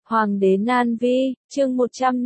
Hoàng đế Nan Vi, chương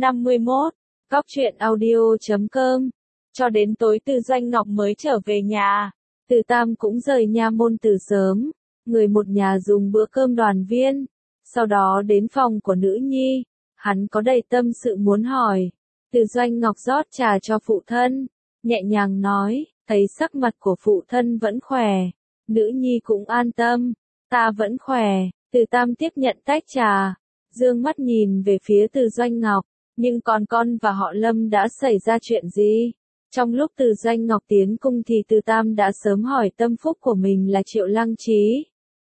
151, Góc truyện audio.com. Cho đến tối Từ Doanh Ngọc mới trở về nhà. Từ Tam cũng rời nha môn từ sớm. Người một nhà dùng bữa cơm đoàn viên. Sau đó đến phòng của nữ nhi. Hắn có đầy tâm sự muốn hỏi. Từ Doanh Ngọc rót trà cho phụ thân. Nhẹ nhàng nói, thấy sắc mặt của phụ thân vẫn khỏe. Nữ nhi cũng an tâm. Ta vẫn khỏe. Từ Tam tiếp nhận tách trà. Dương mắt nhìn về phía Từ Doanh Ngọc, nhưng còn con và họ Lâm đã xảy ra chuyện gì? Trong lúc Từ Doanh Ngọc tiến cung thì Từ Tam đã sớm hỏi tâm phúc của mình là Triệu Lăng Trí.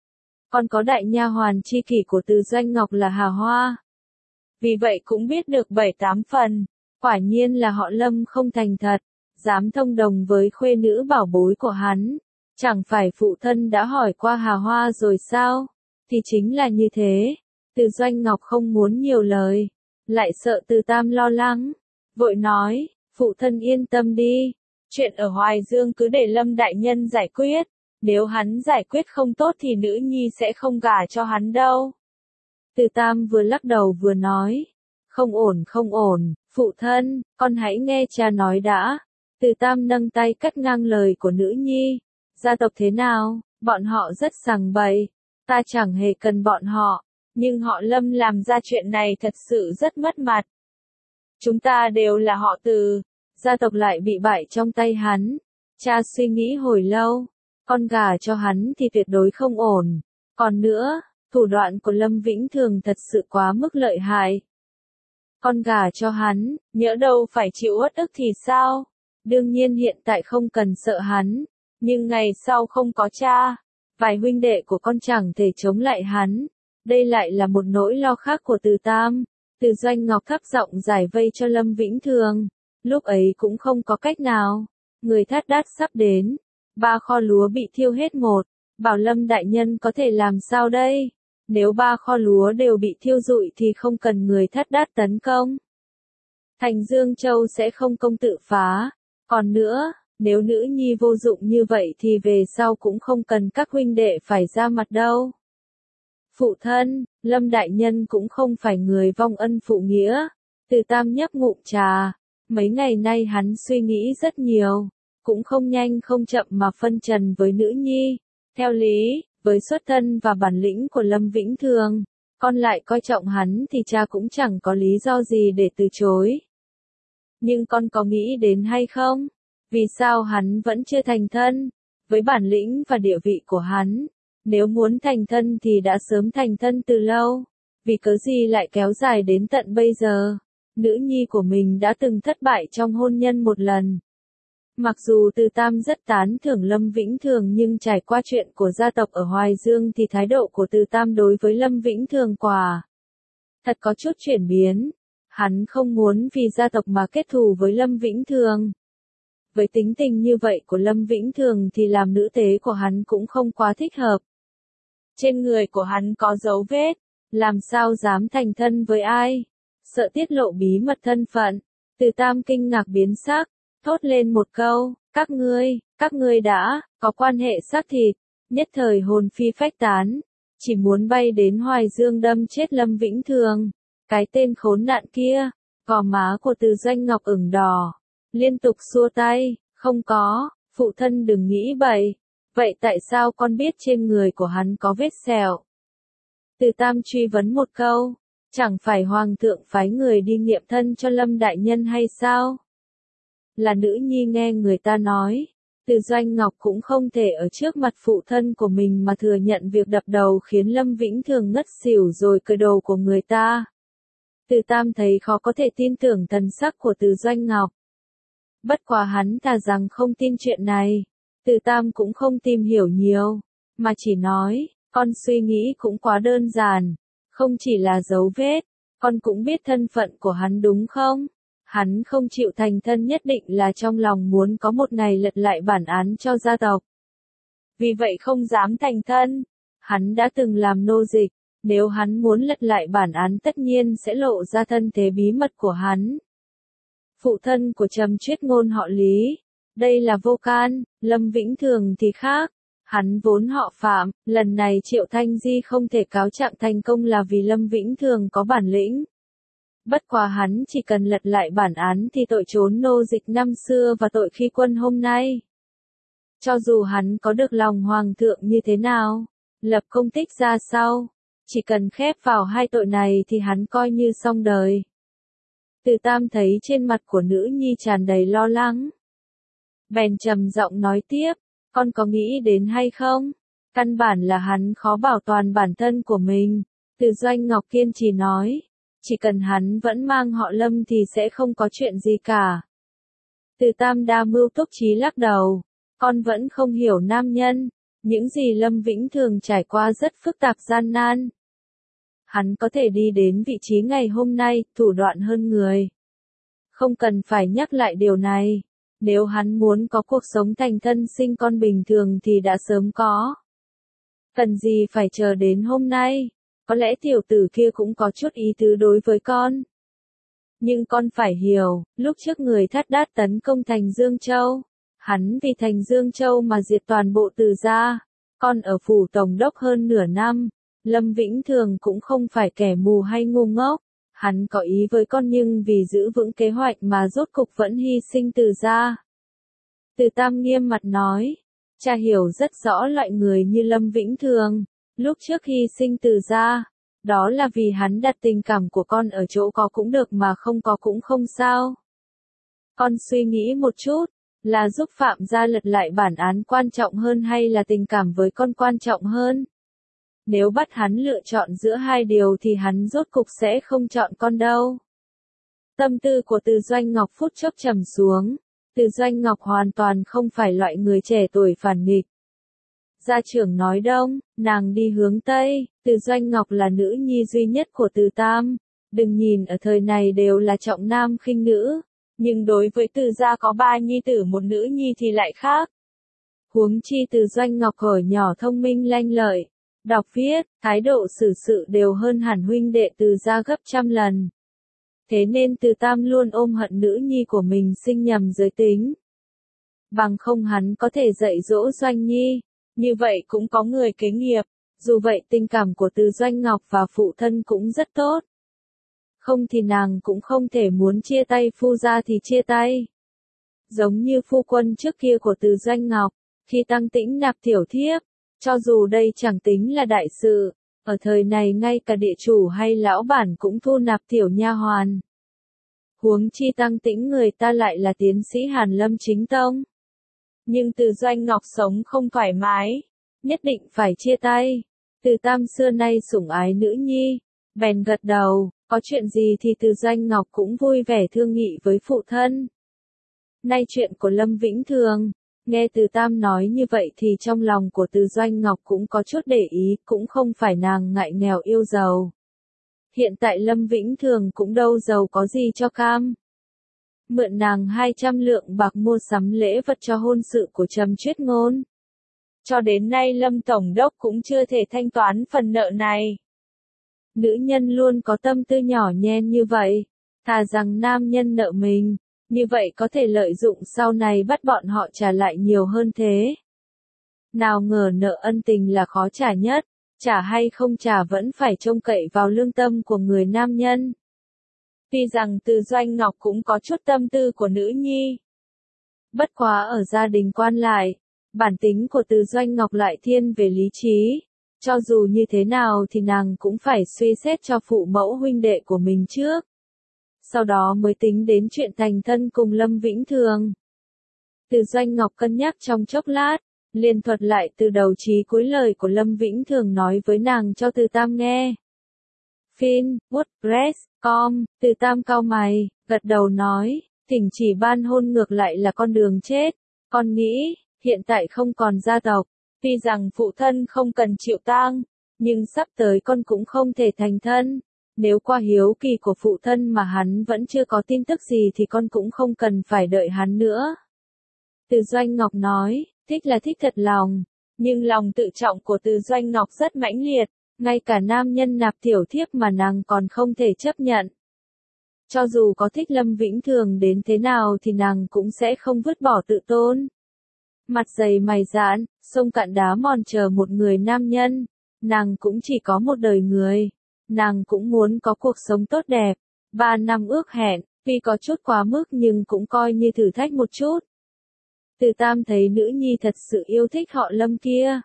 Còn có đại nha hoàn chi kỷ của Từ Doanh Ngọc là Hà Hoa. Vì vậy cũng biết được 7-8 phần, quả nhiên là họ Lâm không thành thật, dám thông đồng với khuê nữ bảo bối của hắn. Chẳng phải phụ thân đã hỏi qua Hà Hoa rồi sao? Thì chính là như thế. Từ Doanh Ngọc không muốn nhiều lời, lại sợ Từ Tam lo lắng, vội nói, phụ thân yên tâm đi, chuyện ở Hoài Dương cứ để Lâm đại nhân giải quyết, nếu hắn giải quyết không tốt thì nữ nhi sẽ không gả cho hắn đâu. Từ Tam vừa lắc đầu vừa nói, không ổn, phụ thân, con hãy nghe cha nói đã. Từ Tam nâng tay cắt ngang lời của nữ nhi, gia tộc thế nào, bọn họ rất sằng bậy, ta chẳng hề cần bọn họ. Nhưng họ Lâm làm ra chuyện này thật sự rất mất mặt. Chúng ta đều là họ Từ, gia tộc lại bị bại trong tay hắn. Cha suy nghĩ hồi lâu, con gả cho hắn thì tuyệt đối không ổn. Còn nữa, thủ đoạn của Lâm Vĩnh Thường thật sự quá mức lợi hại. Con gả cho hắn, nhỡ đâu phải chịu uất ức thì sao? Đương nhiên hiện tại không cần sợ hắn, nhưng ngày sau không có cha, vài huynh đệ của con chẳng thể chống lại hắn. Đây lại là một nỗi lo khác của Từ Tam. Từ Doanh Ngọc thấp giọng giải vây cho Lâm Vĩnh Thường. Lúc ấy cũng không có cách nào. Người thắt đát sắp đến. 3 kho lúa bị thiêu hết một. Bảo Lâm đại nhân có thể làm sao đây? Nếu 3 kho lúa đều bị thiêu rụi thì không cần người thắt đát tấn công. Thành Dương Châu sẽ không công tự phá. Còn nữa, nếu nữ nhi vô dụng như vậy thì về sau cũng không cần các huynh đệ phải ra mặt đâu. Phụ thân, Lâm đại nhân cũng không phải người vong ân phụ nghĩa. Từ Tam nhấp ngụm trà. Mấy ngày nay hắn suy nghĩ rất nhiều. Cũng không nhanh không chậm mà phân trần với nữ nhi. Theo lý, với xuất thân và bản lĩnh của Lâm Vĩnh Thường, con lại coi trọng hắn thì cha cũng chẳng có lý do gì để từ chối. Nhưng con có nghĩ đến hay không? Vì sao hắn vẫn chưa thành thân? Với bản lĩnh và địa vị của hắn, nếu muốn thành thân thì đã sớm thành thân từ lâu, vì cớ gì lại kéo dài đến tận bây giờ. Nữ nhi của mình đã từng thất bại trong hôn nhân một lần. Mặc dù Từ Tam rất tán thưởng Lâm Vĩnh Thường nhưng trải qua chuyện của gia tộc ở Hoài Dương thì thái độ của Từ Tam đối với Lâm Vĩnh Thường quả thật có chút chuyển biến. Hắn không muốn vì gia tộc mà kết thù với Lâm Vĩnh Thường. Với tính tình như vậy của Lâm Vĩnh Thường thì làm nữ tế của hắn cũng không quá thích hợp. Trên người của hắn có dấu vết, làm sao dám thành thân với ai? Sợ tiết lộ bí mật thân phận. Từ Tam kinh ngạc biến sắc, thốt lên một câu, các ngươi đã có quan hệ xác thịt. Nhất thời hồn phi phách tán, chỉ muốn bay đến Hoài Dương đâm chết Lâm Vĩnh Thường. Cái tên khốn nạn kia. Gò má của Từ Doanh Ngọc ửng đỏ, liên tục xua tay, không có, phụ thân đừng nghĩ bậy. Vậy tại sao con biết trên người của hắn có vết sẹo? Từ Tam truy vấn một câu, chẳng phải hoàng thượng phái người đi nghiệm thân cho Lâm đại nhân hay sao? Là nữ nhi nghe người ta nói. Từ Doanh Ngọc cũng không thể ở trước mặt phụ thân của mình mà thừa nhận việc đập đầu khiến Lâm Vĩnh Thường ngất xỉu rồi cởi đồ của người ta. Từ Tam thấy khó có thể tin tưởng thần sắc của Từ Doanh Ngọc. Bất quá hắn thà rằng không tin chuyện này. Từ Tam cũng không tìm hiểu nhiều, mà chỉ nói, con suy nghĩ cũng quá đơn giản, không chỉ là dấu vết, con cũng biết thân phận của hắn đúng không? Hắn không chịu thành thân nhất định là trong lòng muốn có một ngày lật lại bản án cho gia tộc. Vì vậy không dám thành thân. Hắn đã từng làm nô dịch, nếu hắn muốn lật lại bản án tất nhiên sẽ lộ ra thân thế bí mật của hắn. Phụ thân của Trầm Chuyết Ngôn họ Lý. Đây là Vô Can, Lâm Vĩnh Thường thì khác. Hắn vốn họ Phạm, lần này Triệu Thanh Di không thể cáo trạng thành công là vì Lâm Vĩnh Thường có bản lĩnh. Bất quá hắn chỉ cần lật lại bản án thì tội trốn nô dịch năm xưa và tội khi quân hôm nay. Cho dù hắn có được lòng hoàng thượng như thế nào, lập công tích ra sau, chỉ cần khép vào hai tội này thì hắn coi như xong đời. Từ Tam thấy trên mặt của nữ nhi tràn đầy lo lắng. Bèn trầm giọng nói tiếp, con có nghĩ đến hay không? Căn bản là hắn khó bảo toàn bản thân của mình. Từ Doanh Ngọc kiên trì nói, chỉ cần hắn vẫn mang họ Lâm thì sẽ không có chuyện gì cả. Từ Tam đa mưu túc trí lắc đầu, con vẫn không hiểu nam nhân, những gì Lâm Vĩnh Thường trải qua rất phức tạp gian nan. Hắn có thể đi đến vị trí ngày hôm nay, thủ đoạn hơn người. Không cần phải nhắc lại điều này. Nếu hắn muốn có cuộc sống thành thân sinh con bình thường thì đã sớm có. Cần gì phải chờ đến hôm nay? Có lẽ tiểu tử kia cũng có chút ý tứ đối với con. Nhưng con phải hiểu, lúc trước người Thát Đát tấn công thành Dương Châu. Hắn vì thành Dương Châu mà diệt toàn bộ Từ gia. Con ở phủ tổng đốc hơn nửa năm. Lâm Vĩnh Thường cũng không phải kẻ mù hay ngu ngốc. Hắn có ý với con nhưng vì giữ vững kế hoạch mà rốt cục vẫn hy sinh Từ gia. Từ Tam nghiêm mặt nói, cha hiểu rất rõ loại người như Lâm Vĩnh Thường, lúc trước hy sinh Từ gia, đó là vì hắn đặt tình cảm của con ở chỗ có cũng được mà không có cũng không sao. Con suy nghĩ một chút, là giúp Phạm gia lật lại bản án quan trọng hơn hay là tình cảm với con quan trọng hơn? Nếu bắt hắn lựa chọn giữa hai điều thì hắn rốt cục sẽ không chọn con đâu. Tâm tư của Từ Doanh Ngọc phút chốc trầm xuống. Từ Doanh Ngọc hoàn toàn không phải loại người trẻ tuổi phản nghịch. Gia trưởng nói đông, nàng đi hướng Tây, Từ Doanh Ngọc là nữ nhi duy nhất của Từ Tam. Đừng nhìn ở thời này đều là trọng nam khinh nữ, nhưng đối với Từ gia có 3 nhi tử một nữ nhi thì lại khác. Huống chi Từ Doanh Ngọc hồi nhỏ thông minh lanh lợi, đọc viết, thái độ xử sự đều hơn hẳn huynh đệ Từ gia gấp trăm lần. Thế nên Từ Tam luôn ôm hận nữ nhi của mình sinh nhầm giới tính. Bằng không hắn có thể dạy dỗ Doanh Nhi, như vậy cũng có người kế nghiệp. Dù vậy tình cảm của Từ Doanh Ngọc và phụ thân cũng rất tốt. Không thì nàng cũng không thể muốn chia tay phu gia thì chia tay. Giống như phu quân trước kia của Từ Doanh Ngọc, khi Tăng Tĩnh nạp tiểu thiếp, cho dù đây chẳng tính là đại sự. Ở thời này ngay cả địa chủ hay lão bản cũng thu nạp tiểu nha hoàn. Huống chi Tăng Tĩnh người ta lại là tiến sĩ Hàn Lâm chính tông. Nhưng Từ Doanh Ngọc sống không thoải mái, nhất định phải chia tay. Từ Tam xưa nay sủng ái nữ nhi, bèn gật đầu, có chuyện gì thì Từ Doanh Ngọc cũng vui vẻ thương nghị với phụ thân. Nay chuyện của Lâm Vĩnh Thường. Nghe Từ Tam nói như vậy thì trong lòng của Từ Doanh Ngọc cũng có chút để ý, cũng không phải nàng ngại nghèo yêu giàu. Hiện tại Lâm Vĩnh Thường cũng đâu giàu có gì cho cam. Mượn nàng 200 lượng bạc mua sắm lễ vật cho hôn sự của Trầm Chuyết Ngôn. Cho đến nay Lâm Tổng đốc cũng chưa thể thanh toán phần nợ này. Nữ nhân luôn có tâm tư nhỏ nhen như vậy, thà rằng nam nhân nợ mình. Như vậy có thể lợi dụng sau này bắt bọn họ trả lại nhiều hơn thế. Nào ngờ nợ ân tình là khó trả nhất, trả hay không trả vẫn phải trông cậy vào lương tâm của người nam nhân. Tuy rằng Từ Doanh Ngọc cũng có chút tâm tư của nữ nhi. Bất quá ở gia đình quan lại, bản tính của Từ Doanh Ngọc lại thiên về lý trí. Cho dù như thế nào thì nàng cũng phải suy xét cho phụ mẫu huynh đệ của mình trước. Sau đó mới tính đến chuyện thành thân cùng Lâm Vĩnh Thường. Từ Doanh Ngọc cân nhắc trong chốc lát, liền thuật lại từ đầu chí cuối lời của Lâm Vĩnh Thường nói với nàng cho Từ Tam nghe. Fin, WordPress.com, Từ Tam cau mày, gật đầu nói, thỉnh chỉ ban hôn ngược lại là con đường chết. Con nghĩ, hiện tại không còn gia tộc, tuy rằng phụ thân không cần chịu tang, nhưng sắp tới con cũng không thể thành thân. Nếu qua hiếu kỳ của phụ thân mà hắn vẫn chưa có tin tức gì thì con cũng không cần phải đợi hắn nữa. Từ Doanh Ngọc nói, thích là thích thật lòng, nhưng lòng tự trọng của Từ Doanh Ngọc rất mãnh liệt, ngay cả nam nhân nạp tiểu thiếp mà nàng còn không thể chấp nhận. Cho dù có thích Lâm Vĩnh Thường đến thế nào thì nàng cũng sẽ không vứt bỏ tự tôn. Mặt dày mày dạn, sông cạn đá mòn chờ một người nam nhân. Nàng cũng chỉ có một đời người. Nàng cũng muốn có cuộc sống tốt đẹp. 3 năm ước hẹn, tuy có chút quá mức nhưng cũng coi như thử thách một chút. Từ Tam thấy nữ nhi thật sự yêu thích họ Lâm kia.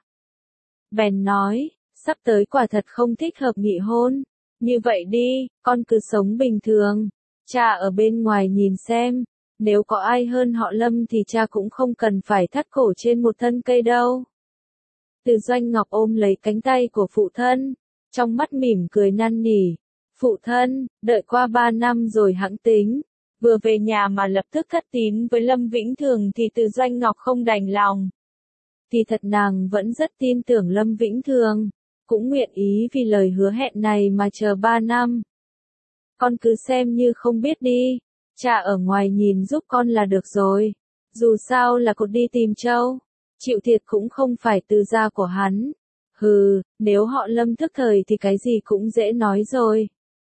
Bèn nói, sắp tới quả thật không thích hợp nghị hôn. Như vậy đi, con cứ sống bình thường. Cha ở bên ngoài nhìn xem. Nếu có ai hơn họ Lâm thì cha cũng không cần phải thắt cổ trên một thân cây đâu. Từ Doanh Ngọc ôm lấy cánh tay của phụ thân. Trong mắt mỉm cười năn nỉ. Phụ thân, đợi qua 3 năm rồi hẵng tính. Vừa về nhà mà lập tức thất tín với Lâm Vĩnh Thường thì Từ Doanh Ngọc không đành lòng. Thì thật nàng vẫn rất tin tưởng Lâm Vĩnh Thường. Cũng nguyện ý vì lời hứa hẹn này mà chờ 3 năm. Con cứ xem như không biết đi. Cha ở ngoài nhìn giúp con là được rồi. Dù sao là cột đi tìm Châu. Chịu thiệt cũng không phải từ gia của hắn. Hừ, nếu họ Lâm thức thời thì cái gì cũng dễ nói rồi.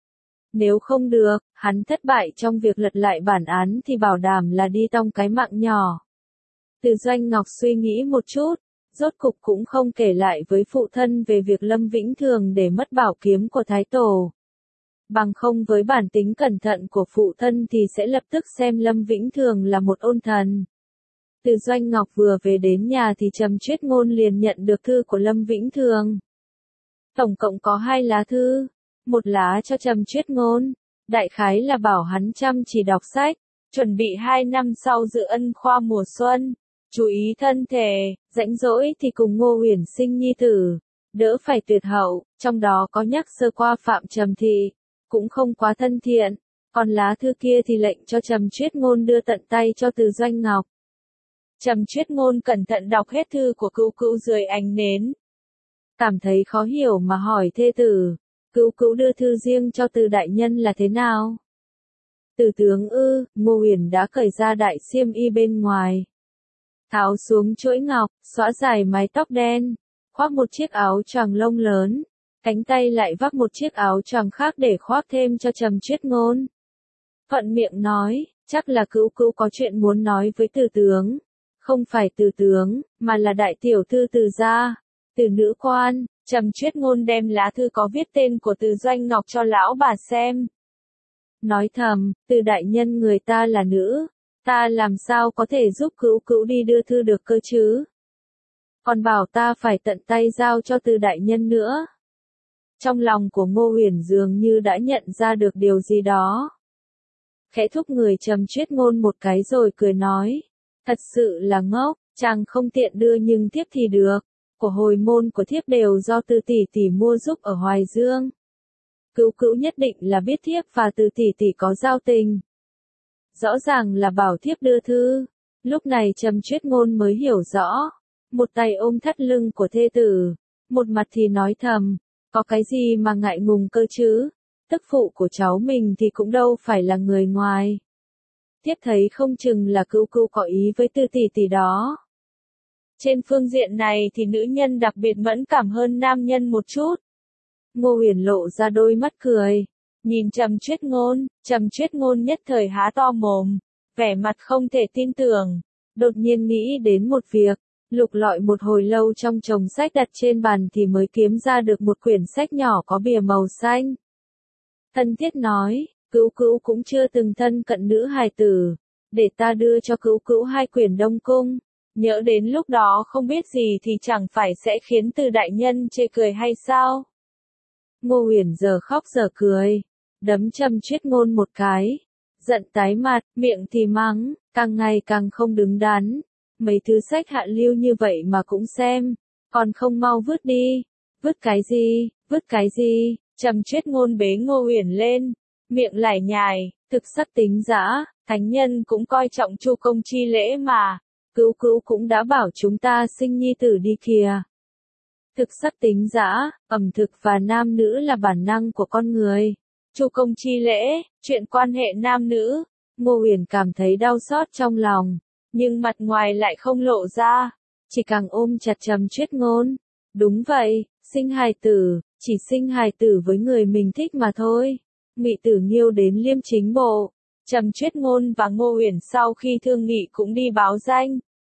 Nếu không được, hắn thất bại trong việc lật lại bản án thì bảo đảm là đi tong cái mạng nhỏ. Từ Doanh Ngọc suy nghĩ một chút, rốt cục cũng không kể lại với phụ thân về việc Lâm Vĩnh Thường để mất bảo kiếm của Thái Tổ. Bằng không với bản tính cẩn thận của phụ thân thì sẽ lập tức xem Lâm Vĩnh Thường là một ôn thần. Từ Doanh Ngọc vừa về đến nhà thì Trầm Chuyết Ngôn liền nhận được thư của Lâm Vĩnh Thường. Tổng cộng có 2 lá thư. Một lá cho Trầm Chuyết Ngôn, đại khái là bảo hắn chăm chỉ đọc sách, chuẩn bị 2 năm sau dự ân khoa mùa xuân, chú ý thân thể, rảnh rỗi thì cùng Ngô Uyển sinh nhi tử, đỡ phải tuyệt hậu, trong đó có nhắc sơ qua Phạm Trầm Thị, cũng không quá thân thiện, còn lá thư kia thì lệnh cho Trầm Chuyết Ngôn đưa tận tay cho Từ Doanh Ngọc. Trầm Chuyết Ngôn cẩn thận đọc hết thư của Cữu Cữu dưới ánh nến. Cảm thấy khó hiểu mà hỏi thê tử. Cữu Cữu đưa thư riêng cho Từ đại nhân là thế nào? Từ tướng ư? Ngô Uyển đã cởi ra đại xiêm y bên ngoài. Tháo xuống chuỗi ngọc, xõa dài mái tóc đen, khoác một chiếc áo choàng lông lớn, cánh tay lại vác một chiếc áo choàng khác để khoác thêm cho Trầm Chuyết Ngôn. Thuận miệng nói, chắc là Cữu Cữu có chuyện muốn nói với Từ tướng. Không phải Từ tướng, mà là đại tiểu thư Từ gia, Từ nữ quan. Trầm Chuyết Ngôn đem lá thư có viết tên của Từ Doanh Ngọc cho lão bà xem. Nói thầm, Từ đại nhân người ta là nữ, ta làm sao có thể giúp Cữu Cữu đi đưa thư được cơ chứ? Còn bảo ta phải tận tay giao cho Từ đại nhân nữa. Trong lòng của Ngô Uyển dường như đã nhận ra được điều gì đó. Khẽ thúc người Trầm Chuyết Ngôn một cái rồi cười nói, thật sự là ngốc, chàng không tiện đưa nhưng thiếp thì được. Của hồi môn của thiếp đều do Từ tỷ tỷ mua giúp ở Hoài Dương. Cữu Cữu nhất định là biết thiếp và Từ tỷ tỷ có giao tình. Rõ ràng là bảo thiếp đưa thư. Lúc này Trầm Chuyết Ngôn mới hiểu rõ. Một tay ôm thắt lưng của thê tử, một mặt thì nói thầm, có cái gì mà ngại ngùng cơ chứ? Tức phụ của cháu mình thì cũng đâu phải là người ngoài. Thiếp thấy không chừng là Cữu Cữu có ý với Từ tỷ tỷ đó. Trên phương diện này thì nữ nhân đặc biệt mẫn cảm hơn nam nhân một chút. Ngô Uyển lộ ra đôi mắt cười, nhìn Trầm Chuyết Ngôn nhất thời há to mồm, vẻ mặt không thể tin tưởng, đột nhiên nghĩ đến một việc, lục lọi một hồi lâu trong chồng sách đặt trên bàn thì mới kiếm ra được một quyển sách nhỏ có bìa màu xanh. Thân thiết nói, Cữu Cữu cũng chưa từng thân cận nữ hài tử, để ta đưa cho Cữu Cữu 2 quyển Đông Cung. Nhỡ đến lúc đó không biết gì thì chẳng phải sẽ khiến Từ đại nhân chê cười hay sao? Ngô Uyển giờ khóc giờ cười, đấm Trầm Chuyết Ngôn một cái, giận tái mặt, miệng thì mắng, càng ngày càng không đứng đắn. Mấy thứ sách hạ lưu như vậy mà cũng xem, còn không mau vứt đi. Vứt cái gì, vứt cái gì? Trầm Chuyết Ngôn bế Ngô Uyển lên, miệng lải nhải, thực sắc tính dã, thánh nhân cũng coi trọng chu công chi lễ mà. Cữu Cữu cũng đã bảo chúng ta sinh nhi tử đi kìa. Thực sắc tính dã, ẩm thực và nam nữ là bản năng của con người. Chu công chi lễ, chuyện quan hệ nam nữ. Ngô Uyển cảm thấy đau xót trong lòng, nhưng mặt ngoài lại không lộ ra, chỉ càng ôm chặt Trầm Chuyết Ngôn. Đúng vậy, sinh hài tử, chỉ sinh hài tử với người mình thích mà thôi. Ngụy Tử Nghiêu đến Liêm Chính Bộ. Trầm Chuyết Ngôn và Ngô Uyển sau khi thương nghị cũng đi báo danh.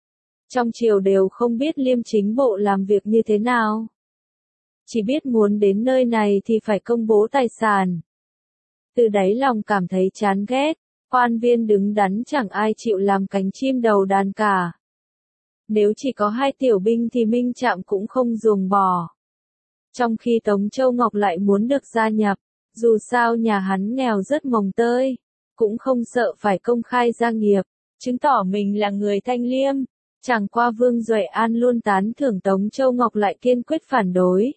Trong triều đều không biết Liêm Chính Bộ làm việc như thế nào. Chỉ biết muốn đến nơi này thì phải công bố tài sản. Từ đáy lòng cảm thấy chán ghét, quan viên đứng đắn chẳng ai chịu làm cánh chim đầu đàn cả. Nếu chỉ có 2 tiểu binh thì Minh Trạm cũng không ruồng bỏ. Trong khi Tống Châu Ngọc lại muốn được gia nhập, dù sao nhà hắn nghèo rất mồng tơi, cũng không sợ phải công khai gia nghiệp, chứng tỏ mình là người thanh liêm. Chẳng qua Vương Duệ An luôn tán thưởng Tống Châu Ngọc lại kiên quyết phản đối.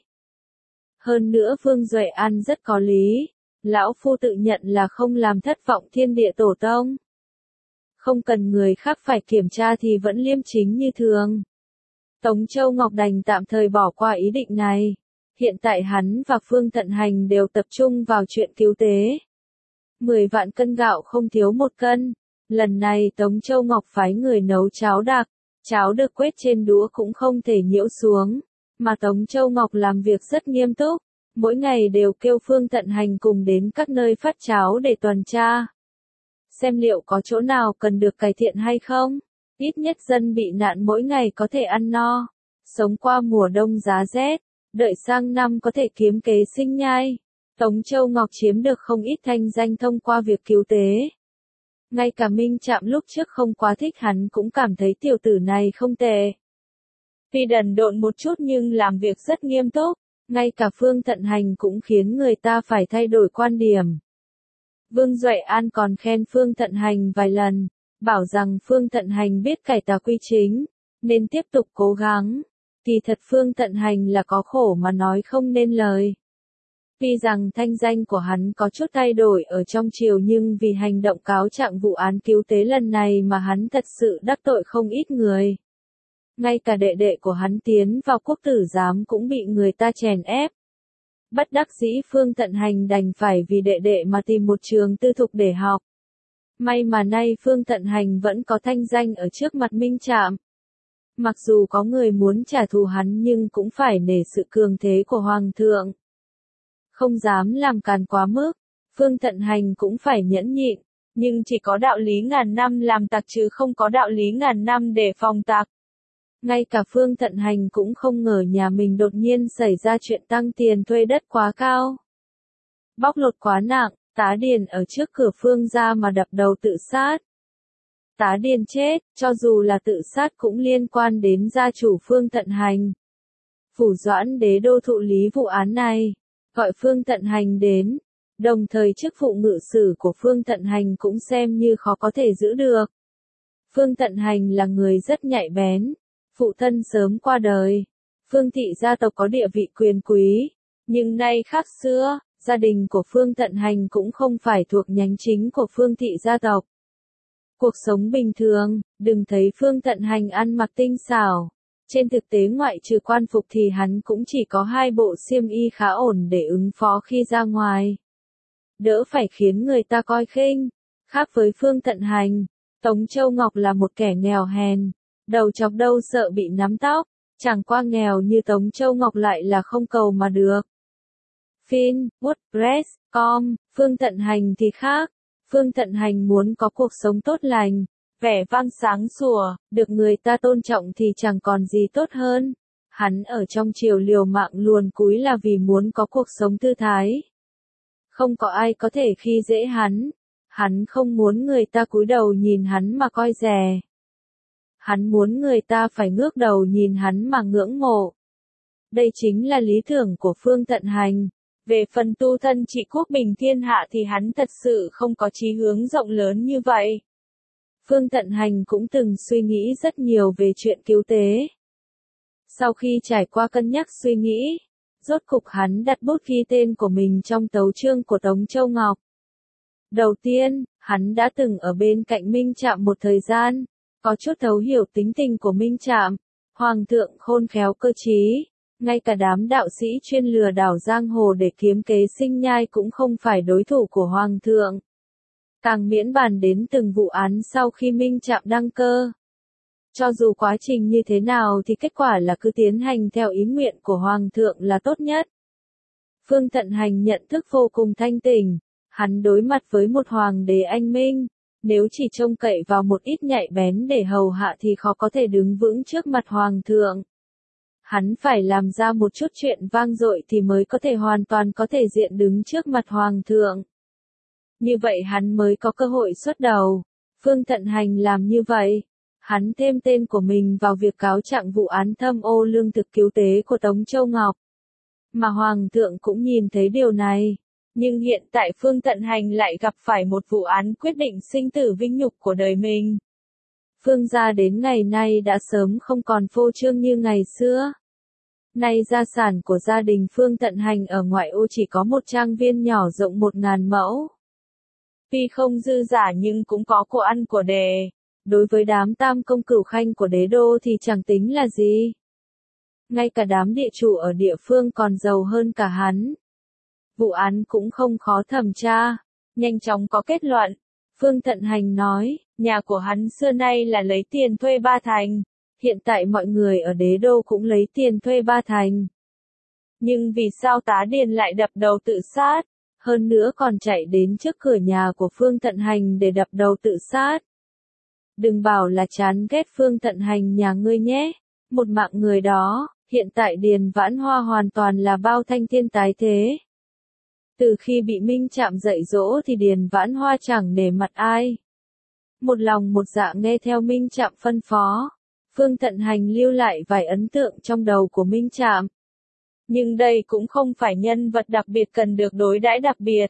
Hơn nữa Vương Duệ An rất có lý, lão phu tự nhận là không làm thất vọng thiên địa tổ tông. Không cần người khác phải kiểm tra thì vẫn liêm chính như thường. Tống Châu Ngọc đành tạm thời bỏ qua ý định này. Hiện tại hắn và Phương Thận Hành đều tập trung vào chuyện cứu tế. 10 vạn cân gạo không thiếu 1 cân. Lần này Tống Châu Ngọc phái người nấu cháo đặc. Cháo được quét trên đũa cũng không thể nhiễu xuống. Mà Tống Châu Ngọc làm việc rất nghiêm túc. Mỗi ngày đều kêu Phương Thận Hành cùng đến các nơi phát cháo để tuần tra. Xem liệu có chỗ nào cần được cải thiện hay không. Ít nhất dân bị nạn mỗi ngày có thể ăn no. Sống qua mùa đông giá rét. Đợi sang năm có thể kiếm kế sinh nhai. Tống Châu Ngọc chiếm được không ít thanh danh thông qua việc cứu tế. Ngay cả Minh Trạm lúc trước không quá thích hắn cũng cảm thấy tiểu tử này không tệ. Tuy đần độn một chút nhưng làm việc rất nghiêm túc. Ngay cả Phương Thận Hành cũng khiến người ta phải thay đổi quan điểm. Vương Duệ An còn khen Phương Thận Hành vài lần, bảo rằng Phương Thận Hành biết cải tà quy chính, nên tiếp tục cố gắng. Kỳ thật Phương Thận Hành là có khổ mà nói không nên lời. Tuy rằng thanh danh của hắn có chút thay đổi ở trong triều nhưng vì hành động cáo trạng vụ án cứu tế lần này mà hắn thật sự đắc tội không ít người. Ngay cả đệ đệ của hắn tiến vào quốc tử giám cũng bị người ta chèn ép. Bất đắc dĩ Phương Thận Hành đành phải vì đệ đệ mà tìm một trường tư thục để học. May mà nay Phương Thận Hành vẫn có thanh danh ở trước mặt Minh Trạm. Mặc dù có người muốn trả thù hắn nhưng cũng phải nể sự cường thế của Hoàng thượng. Không dám làm càn quá mức, Phương Thận Hành cũng phải nhẫn nhịn, nhưng chỉ có đạo lý ngàn năm làm tặc chứ không có đạo lý ngàn năm để phòng tặc. Ngay cả Phương Thận Hành cũng không ngờ nhà mình đột nhiên xảy ra chuyện tăng tiền thuê đất quá cao. Bóc lột quá nặng, tá điền ở trước cửa Phương gia mà đập đầu tự sát. Tá điền chết, cho dù là tự sát cũng liên quan đến gia chủ Phương Thận Hành. Phủ Doãn Đế đô thụ lý vụ án này, gọi Phương Thận Hành đến, đồng thời chức vụ ngự sử của Phương Thận Hành cũng xem như khó có thể giữ được. Phương Thận Hành là người rất nhạy bén, phụ thân sớm qua đời, Phương thị gia tộc có địa vị quyền quý, nhưng nay khác xưa, gia đình của Phương Thận Hành cũng không phải thuộc nhánh chính của Phương thị gia tộc. Cuộc sống bình thường, đừng thấy Phương Thận Hành ăn mặc tinh xảo. Trên thực tế ngoại trừ quan phục thì hắn cũng chỉ có 2 bộ xiêm y khá ổn để ứng phó khi ra ngoài. Đỡ phải khiến người ta coi khinh. Khác với Phương Thận Hành, Tống Châu Ngọc là một kẻ nghèo hèn. Đầu chọc đâu sợ bị nắm tóc. Chẳng qua nghèo như Tống Châu Ngọc lại là không cầu mà được. Fin, WordPress.com, Phương Thận Hành thì khác. Phương Thận Hành muốn có cuộc sống tốt lành, vẻ vang sáng sủa, được người ta tôn trọng thì chẳng còn gì tốt hơn. Hắn ở trong triều liều mạng luồn cúi là vì muốn có cuộc sống thư thái. Không có ai có thể khi dễ hắn. Hắn không muốn người ta cúi đầu nhìn hắn mà coi rẻ. Hắn muốn người ta phải ngước đầu nhìn hắn mà ngưỡng mộ. Đây chính là lý tưởng của Phương Thận Hành. Về phần tu thân trị quốc bình thiên hạ thì hắn thật sự không có chí hướng rộng lớn như vậy. Phương Thận Hành cũng từng suy nghĩ rất nhiều về chuyện cứu tế. Sau khi trải qua cân nhắc suy nghĩ, rốt cục hắn đặt bút ghi tên của mình trong tấu chương của Tống Châu Ngọc. Đầu tiên, hắn đã từng ở bên cạnh Minh Trạm một thời gian, có chút thấu hiểu tính tình của Minh Trạm. Hoàng thượng khôn khéo cơ trí. Ngay cả đám đạo sĩ chuyên lừa đảo giang hồ để kiếm kế sinh nhai cũng không phải đối thủ của Hoàng thượng. Càng miễn bàn đến từng vụ án sau khi Minh Trạm đăng cơ. Cho dù quá trình như thế nào thì kết quả là cứ tiến hành theo ý nguyện của Hoàng thượng là tốt nhất. Phương Thận Hành nhận thức vô cùng thanh tỉnh. Hắn đối mặt với một hoàng đế anh minh, Nếu chỉ trông cậy vào một ít nhạy bén để hầu hạ thì khó có thể đứng vững trước mặt hoàng thượng. Hắn phải làm ra một chút chuyện vang dội thì mới có thể hoàn toàn có thể diện đứng trước mặt hoàng thượng. Như vậy hắn mới có cơ hội xuất đầu. Phương Thận Hành làm như vậy. Hắn thêm tên của mình vào việc cáo trạng vụ án thâm ô lương thực cứu tế của Tống Châu Ngọc. Mà hoàng thượng cũng nhìn thấy điều này. Nhưng hiện tại Phương Thận Hành lại gặp phải một vụ án quyết định sinh tử vinh nhục của đời mình. Phương gia đến ngày nay đã sớm không còn phô trương như ngày xưa. Nay gia sản của gia đình Phương Thận Hành ở ngoại ô chỉ có một trang viên nhỏ rộng 1000 mẫu. Tuy không dư giả nhưng cũng có của ăn của đề. Đối với đám tam công cửu khanh của đế đô thì chẳng tính là gì. Ngay cả đám địa chủ ở địa phương còn giàu hơn cả hắn. Vụ án cũng không khó thẩm tra, nhanh chóng có kết luận. Phương Thận Hành nói, nhà của hắn xưa nay là lấy tiền thuê ba thành, hiện tại mọi người ở đế đô cũng lấy tiền thuê ba thành. Nhưng vì sao Tá Điền lại đập đầu tự sát, hơn nữa còn chạy đến trước cửa nhà của Phương Thận Hành để đập đầu tự sát? Đừng bảo là chán ghét Phương Thận Hành nhà ngươi nhé, một mạng người đó, hiện tại Điền Vãn Hoa hoàn toàn là bao thanh thiên tái thế. Từ khi bị Minh Trạm dạy dỗ thì Điền Vãn Hoa chẳng nể mặt ai. Một lòng một dạ nghe theo Minh Trạm phân phó. Phương Thận Hành lưu lại vài ấn tượng trong đầu của Minh Trạm. Nhưng đây cũng không phải nhân vật đặc biệt cần được đối đãi đặc biệt.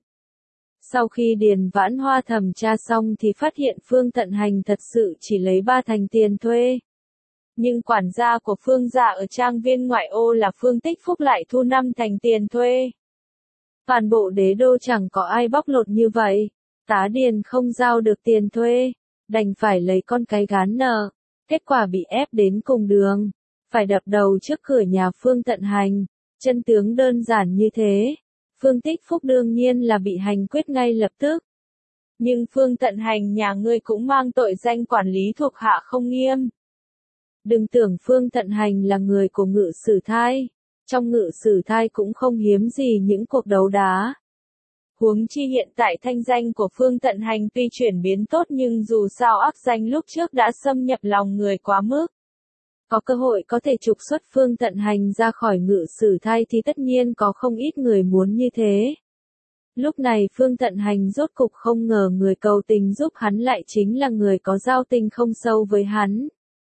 Sau khi Điền Vãn Hoa thẩm tra xong thì phát hiện Phương Thận Hành thật sự chỉ lấy 3 thành tiền thuê. Nhưng quản gia của Phương gia ở trang viên ngoại ô là Phương Tích Phúc lại thu 5 thành tiền thuê. Toàn bộ đế đô chẳng có ai bóc lột như vậy. Tá Điền không giao được tiền thuê, đành phải lấy con cái gán nợ. Kết quả bị ép đến cùng đường, phải đập đầu trước cửa nhà Phương Thận Hành. Chân tướng đơn giản như thế. Phương Tích Phúc đương nhiên là bị hành quyết ngay lập tức. Nhưng Phương Thận Hành nhà ngươi cũng mang tội danh quản lý thuộc hạ không nghiêm. Đừng tưởng Phương Thận Hành là người của Ngự Sử Thai. Trong Ngự Sử Thai cũng không hiếm gì những cuộc đấu đá. Huống chi hiện tại thanh danh của Phương Thận Hành tuy chuyển biến tốt nhưng dù sao ác danh lúc trước đã xâm nhập lòng người quá mức. Có cơ hội có thể trục xuất Phương Thận Hành ra khỏi Ngự Sử Thai thì tất nhiên có không ít người muốn như thế. Lúc này Phương Thận Hành rốt cục không ngờ người cầu tình giúp hắn lại chính là người có giao tình không sâu với hắn.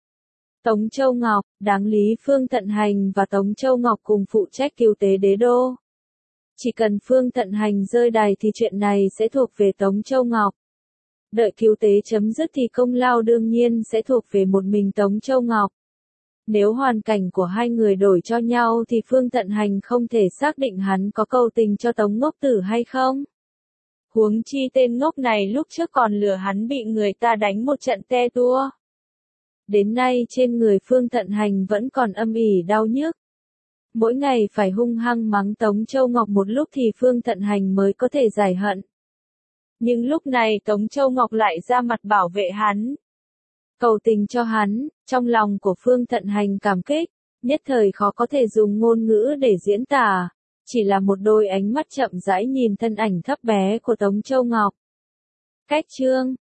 Tống Châu Ngọc, đáng lý Phương Thận Hành và Tống Châu Ngọc cùng phụ trách cứu tế đế đô. Chỉ cần Phương Thận Hành rơi đài thì chuyện này sẽ thuộc về Tống Châu Ngọc. Đợi cứu tế chấm dứt thì công lao đương nhiên sẽ thuộc về một mình Tống Châu Ngọc. Nếu hoàn cảnh của hai người đổi cho nhau thì Phương Thận Hành không thể xác định hắn có cầu tình cho Tống Ngốc Tử hay không. Huống chi tên ngốc này lúc trước còn lừa hắn bị người ta đánh một trận te tua. Đến nay trên người Phương Thận Hành vẫn còn âm ỉ đau nhức. Mỗi ngày phải hung hăng mắng Tống Châu Ngọc một lúc thì Phương Thận Hành mới có thể giải hận. Nhưng lúc này Tống Châu Ngọc lại ra mặt bảo vệ hắn. Cầu tình cho hắn, trong lòng của Phương Thận Hành cảm kích, nhất thời khó có thể dùng ngôn ngữ để diễn tả. Chỉ là một đôi ánh mắt chậm rãi nhìn thân ảnh thấp bé của Tống Châu Ngọc. Cách chương